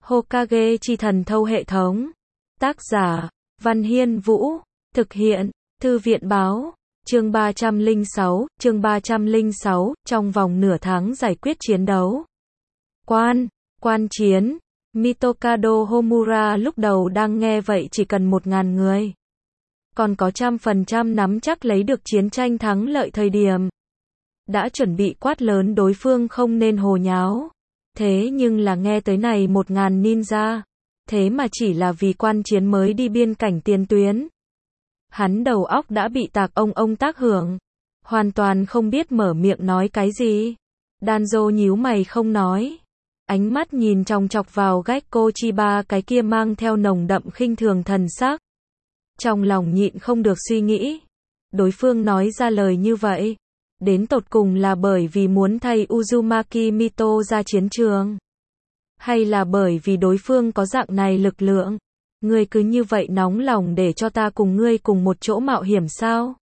Hokage chi thần thâu hệ thống. Tác giả, Văn Hiên Vũ. Thực hiện, Thư viện Báo. Chương 306, trong vòng nửa tháng giải quyết chiến đấu. Quan chiến. Mitokado Homura lúc đầu đang nghe vậy chỉ cần 1.000 người. Còn có 100% nắm chắc lấy được chiến tranh thắng lợi thời điểm. Đã chuẩn bị quát lớn đối phương không nên hồ nháo. Thế nhưng là nghe tới này 1.000 ninja. Thế mà chỉ là vì quan chiến mới đi biên cảnh tiền tuyến. Hắn đầu óc đã bị tạc ông tác hưởng. Hoàn toàn không biết mở miệng nói cái gì. Danzo nhíu mày không nói. Ánh mắt nhìn chòng chọc vào Gekko Chiba cái kia mang theo nồng đậm khinh thường thần sắc. Trong lòng nhịn không được suy nghĩ. Đối phương nói ra lời như vậy. Đến tột cùng là bởi vì muốn thay Uzumaki Mito ra chiến trường. Hay là bởi vì đối phương có dạng này lực lượng. Ngươi cứ như vậy nóng lòng để cho ta cùng ngươi cùng một chỗ mạo hiểm sao?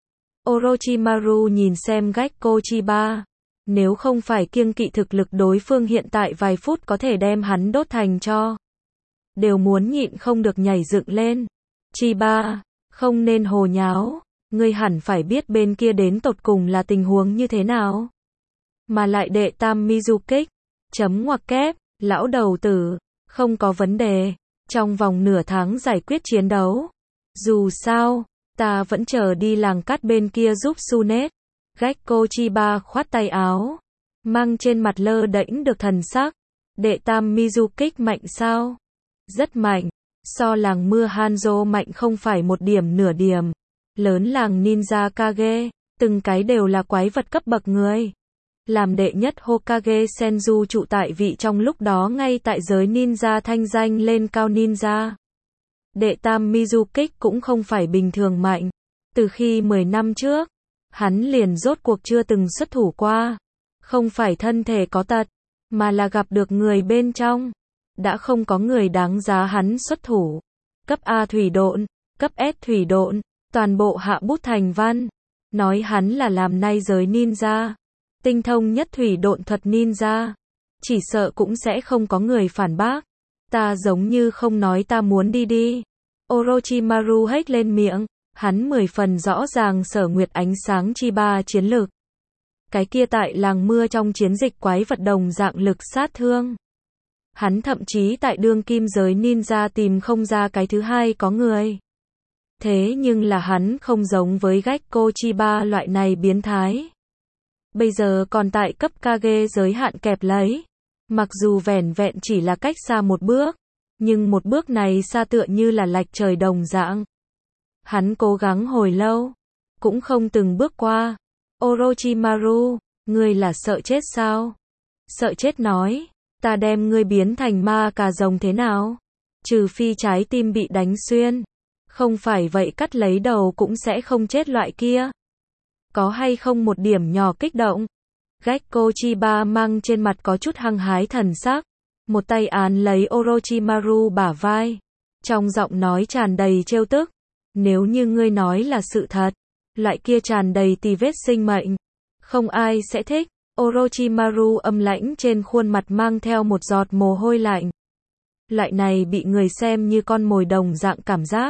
Orochimaru nhìn xem Gekko Chiba. Nếu không phải kiêng kỵ thực lực đối phương hiện tại vài phút có thể đem hắn đốt thành tro. Đều muốn nhịn không được nhảy dựng lên. Chiba, không nên hồ nháo. Ngươi hẳn phải biết bên kia đến tột cùng là tình huống như thế nào. Mà lại đệ tam Mizukích. Chấm ngoặc kép, lão đầu tử. Không có vấn đề. Trong vòng nửa tháng giải quyết chiến đấu. Dù sao, ta vẫn chờ đi làng cát bên kia giúp Sunet. Gekko Chiba khoát tay áo. Mang trên mặt lơ đễnh được thần sắc. Đệ tam Mizukích mạnh sao? Rất mạnh. So làng mưa Hanzo mạnh không phải một điểm nửa điểm. Lớn làng ninja Kage. Từng cái đều là quái vật cấp bậc người. Làm đệ nhất Hokage Senju trụ tại vị trong lúc đó ngay tại giới ninja thanh danh lên cao ninja. Đệ tam Mizukích cũng không phải bình thường mạnh. Từ khi 10 năm trước, hắn liền rốt cuộc chưa từng xuất thủ qua. Không phải thân thể có tật, mà là gặp được người bên trong. Đã không có người đáng giá hắn xuất thủ. Cấp A thủy độn, cấp S thủy độn, toàn bộ hạ bút thành văn. Nói hắn là làm nay giới ninja. Tinh thông nhất thủy độn thuật ninja. Chỉ sợ cũng sẽ không có người phản bác. Ta giống như không nói ta muốn đi. Orochimaru hét lên miệng. Hắn 10 phần rõ ràng Sở Nguyệt ánh sáng Chiba chiến lực. Cái kia tại làng mưa trong chiến dịch quái vật đồng dạng lực sát thương. Hắn thậm chí tại đương kim giới ninja tìm không ra cái thứ hai có người. Thế nhưng là hắn không giống với Gekko Chiba loại này biến thái. Bây giờ còn tại cấp Kage giới hạn kẹp lấy. Mặc dù vẻn vẹn chỉ là cách xa một bước. Nhưng một bước này xa tựa như là lệch trời đồng dạng. Hắn cố gắng hồi lâu. Cũng không từng bước qua. Orochimaru, ngươi là sợ chết sao? Sợ chết nói. Ta đem ngươi biến thành ma cà rồng thế nào? Trừ phi trái tim bị đánh xuyên. Không phải vậy cắt lấy đầu cũng sẽ không chết loại kia. Có hay không một điểm nhỏ kích động? Gekko Chiba mang trên mặt có chút hăng hái thần sắc. Một tay án lấy Orochimaru bả vai. Trong giọng nói tràn đầy trêu tức. Nếu như ngươi nói là sự thật, loại kia tràn đầy tì vết sinh mệnh, không ai sẽ thích. Orochimaru âm lãnh trên khuôn mặt mang theo một giọt mồ hôi lạnh. Loại này bị người xem như con mồi đồng dạng cảm giác.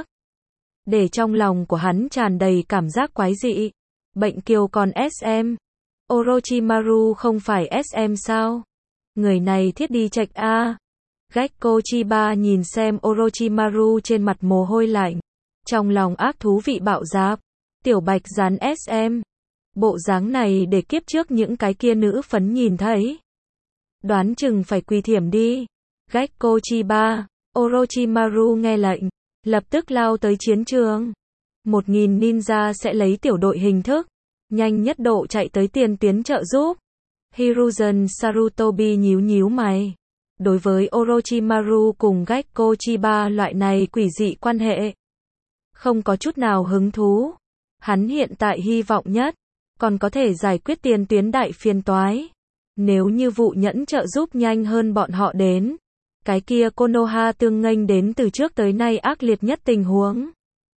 Để trong lòng của hắn tràn đầy cảm giác quái dị. Bệnh kiều còn SM. Orochimaru không phải SM sao? Người này thiết đi trạch A. Gekko Chiba nhìn xem Orochimaru trên mặt mồ hôi lạnh. Trong lòng ác thú vị bạo dạp. Tiểu bạch rắn SM. Bộ dáng này để kiếp trước những cái kia nữ phấn nhìn thấy. Đoán chừng phải quỳ thiểm đi. Gekko Chiba. Orochimaru nghe lệnh. Lập tức lao tới chiến trường. 1.000 ninja sẽ lấy tiểu đội hình thức. Nhanh nhất độ chạy tới tiền tuyến trợ giúp. Hiruzen Sarutobi nhíu mày. Đối với Orochimaru cùng Gekko Chiba loại này quỷ dị quan hệ. Không có chút nào hứng thú. Hắn hiện tại hy vọng nhất. Còn có thể giải quyết tiền tuyến đại phiền toái. Nếu như vụ nhẫn trợ giúp nhanh hơn bọn họ đến. Cái kia Konoha tương nghênh đến từ trước tới nay ác liệt nhất tình huống.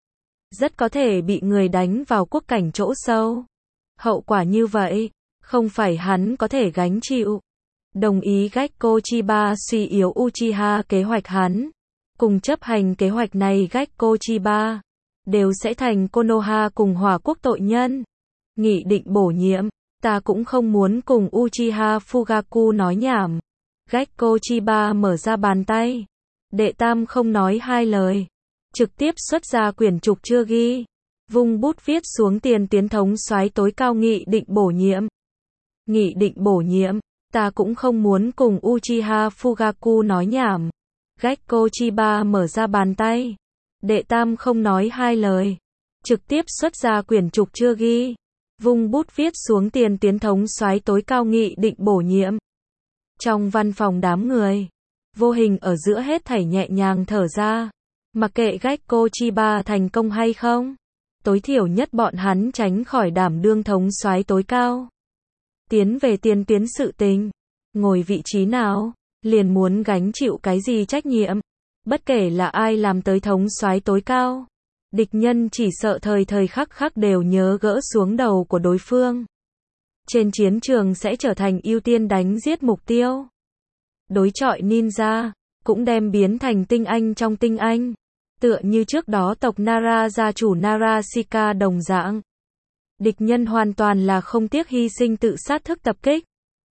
Rất có thể bị người đánh vào quốc cảnh chỗ sâu. Hậu quả như vậy, không phải hắn có thể gánh chịu. đồng ý Gekko Chiba suy yếu Uchiha kế hoạch hắn. Cùng chấp hành kế hoạch này Gekko Chiba đều sẽ thành Konoha cùng hỏa quốc tội nhân. Nghị định bổ nhiệm, ta cũng không muốn cùng Uchiha Fugaku nói nhảm. Gekko Chiba mở ra bàn tay. Đệ tam không nói hai lời. Trực tiếp xuất ra quyển trục chưa ghi. Vung bút viết xuống tiền tiến thống soái tối cao nghị định bổ nhiệm. Nghị định bổ nhiệm, ta cũng không muốn cùng Uchiha Fugaku nói nhảm. Gekko Chiba mở ra bàn tay. Đệ tam không nói hai lời. Trực tiếp xuất ra quyển trục chưa ghi. Vung bút viết xuống tiền tiến thống soái tối cao nghị định bổ nhiệm. Trong văn phòng đám người, vô hình ở giữa hết thảy nhẹ nhàng thở ra. Mặc kệ Gekko Chiba thành công hay không, tối thiểu nhất bọn hắn tránh khỏi đảm đương thống soái tối cao. Tiến về tiên tiến sự tình, ngồi vị trí nào, liền muốn gánh chịu cái gì trách nhiệm. Bất kể là ai làm tới thống soái tối cao, địch nhân chỉ sợ thời thời khắc khắc đều nhớ gỡ xuống đầu của đối phương. Trên chiến trường sẽ trở thành ưu tiên đánh giết mục tiêu. Đối chọi ninja, cũng đem biến thành tinh anh trong tinh anh. Tựa như trước đó tộc Nara gia chủ Narashika đồng dạng. Địch nhân hoàn toàn là không tiếc hy sinh tự sát thức tập kích.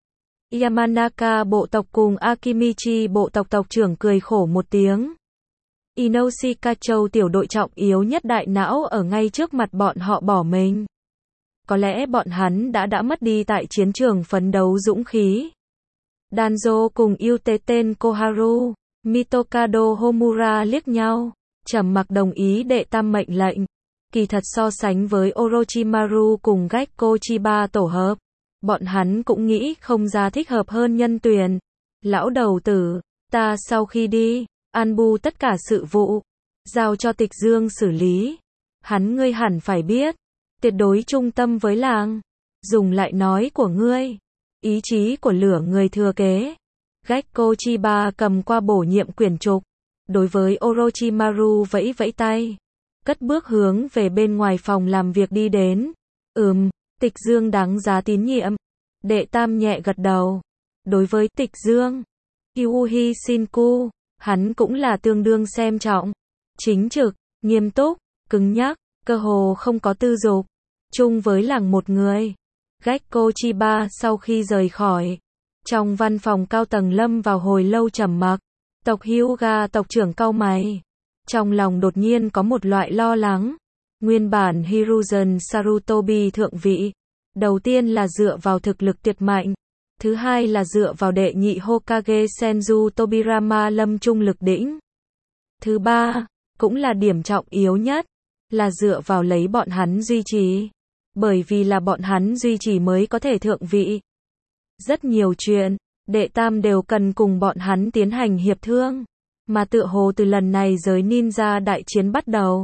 Yamanaka bộ tộc cùng Akimichi bộ tộc tộc trưởng cười khổ một tiếng. Inoshika Châu tiểu đội trọng yếu nhất đại não ở ngay trước mặt bọn họ bỏ mình. Có lẽ bọn hắn đã mất đi tại chiến trường phấn đấu dũng khí. Danzo cùng Yuteten Koharu, Mitokado Homura liếc nhau, trầm mặc đồng ý đệ tam mệnh lệnh. Kỳ thật so sánh với Orochimaru cùng Gekko Chiba tổ hợp, bọn hắn cũng nghĩ không ra thích hợp hơn nhân tuyển. Lão đầu tử, ta sau khi đi, an bu tất cả sự vụ, giao cho Tịch Dương xử lý. Hắn ngươi hẳn phải biết, tuyệt đối trung tâm với làng. Dùng lại nói của ngươi, ý chí của lửa người thừa kế. Gekko Chiba cầm qua bổ nhiệm quyển trục, đối với Orochimaru vẫy vẫy tay, cất bước hướng về bên ngoài phòng làm việc đi đến. Tịch Dương đáng giá tín nhiệm. Đệ tam nhẹ gật đầu. Đối với Tịch Dương, Kyuuhi Shinku, hắn cũng là tương đương xem trọng. Chính trực, nghiêm túc, cứng nhắc, cơ hồ không có tư dục. Chung với làng một người. Gekko Chiba sau khi rời khỏi, trong văn phòng cao tầng lâm vào hồi lâu trầm mặc. Tộc Hyuga tộc trưởng cau mày. Trong lòng đột nhiên có một loại lo lắng. Nguyên bản Hiruzen Sarutobi thượng vị. Đầu tiên là dựa vào thực lực tuyệt mạnh. Thứ hai là dựa vào đệ nhị Hokage Senju Tobirama lâm trung lực đỉnh. Thứ ba, cũng là điểm trọng yếu nhất, là dựa vào lấy bọn hắn duy trì. Bởi vì là bọn hắn duy trì mới có thể thượng vị. Rất nhiều chuyện, đệ tam đều cần cùng bọn hắn tiến hành hiệp thương. Mà tựa hồ từ lần này giới ninja đại chiến bắt đầu,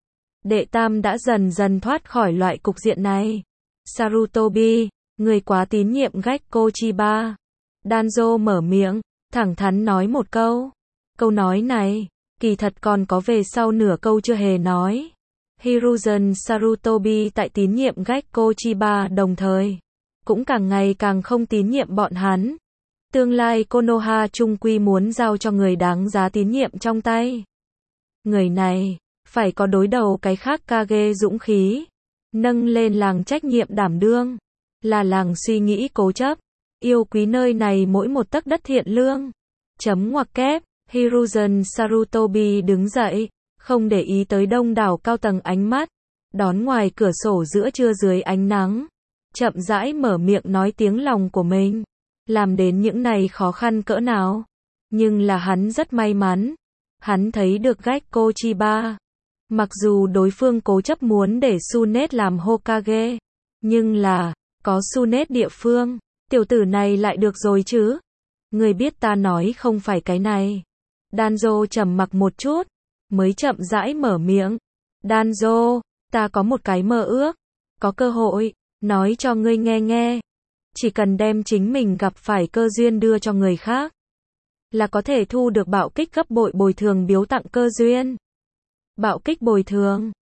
đệ tam đã dần dần thoát khỏi loại cục diện này. Sarutobi, người quá tín nhiệm Gekko Chiba. Danzo mở miệng, thẳng thắn nói một câu. Câu nói này, kỳ thật còn có về sau nửa câu chưa hề nói. Hiruzen Sarutobi tại tín nhiệm Gekko Chiba đồng thời, cũng càng ngày càng không tín nhiệm bọn hắn. Tương lai Konoha chung quy muốn giao cho người đáng giá tín nhiệm trong tay. Người này, phải có đối đầu cái khác Kage dũng khí. Nâng lên làng trách nhiệm đảm đương. Là làng suy nghĩ cố chấp. Yêu quý nơi này mỗi một tấc đất thiện lương. Chấm ngoặc kép. Hiruzen Sarutobi đứng dậy. Không để ý tới đông đảo cao tầng ánh mắt. Đón ngoài cửa sổ giữa trưa dưới ánh nắng. Chậm rãi mở miệng nói tiếng lòng của mình. Làm đến những này khó khăn cỡ nào. Nhưng là hắn rất may mắn. Hắn thấy được Gekko Chiba. Mặc dù đối phương cố chấp muốn để Tsunet làm Hokage. Nhưng là, có Tsunet địa phương, tiểu tử này lại được rồi chứ. Người biết ta nói không phải cái này. Danzo trầm mặc một chút, mới chậm rãi mở miệng. Danzo, ta có một cái mơ ước. Có cơ hội, nói cho ngươi nghe nghe. Chỉ cần đem chính mình gặp phải cơ duyên đưa cho người khác, là có thể thu được bạo kích gấp bội bồi thường biếu tặng cơ duyên. Bạo kích bồi thường.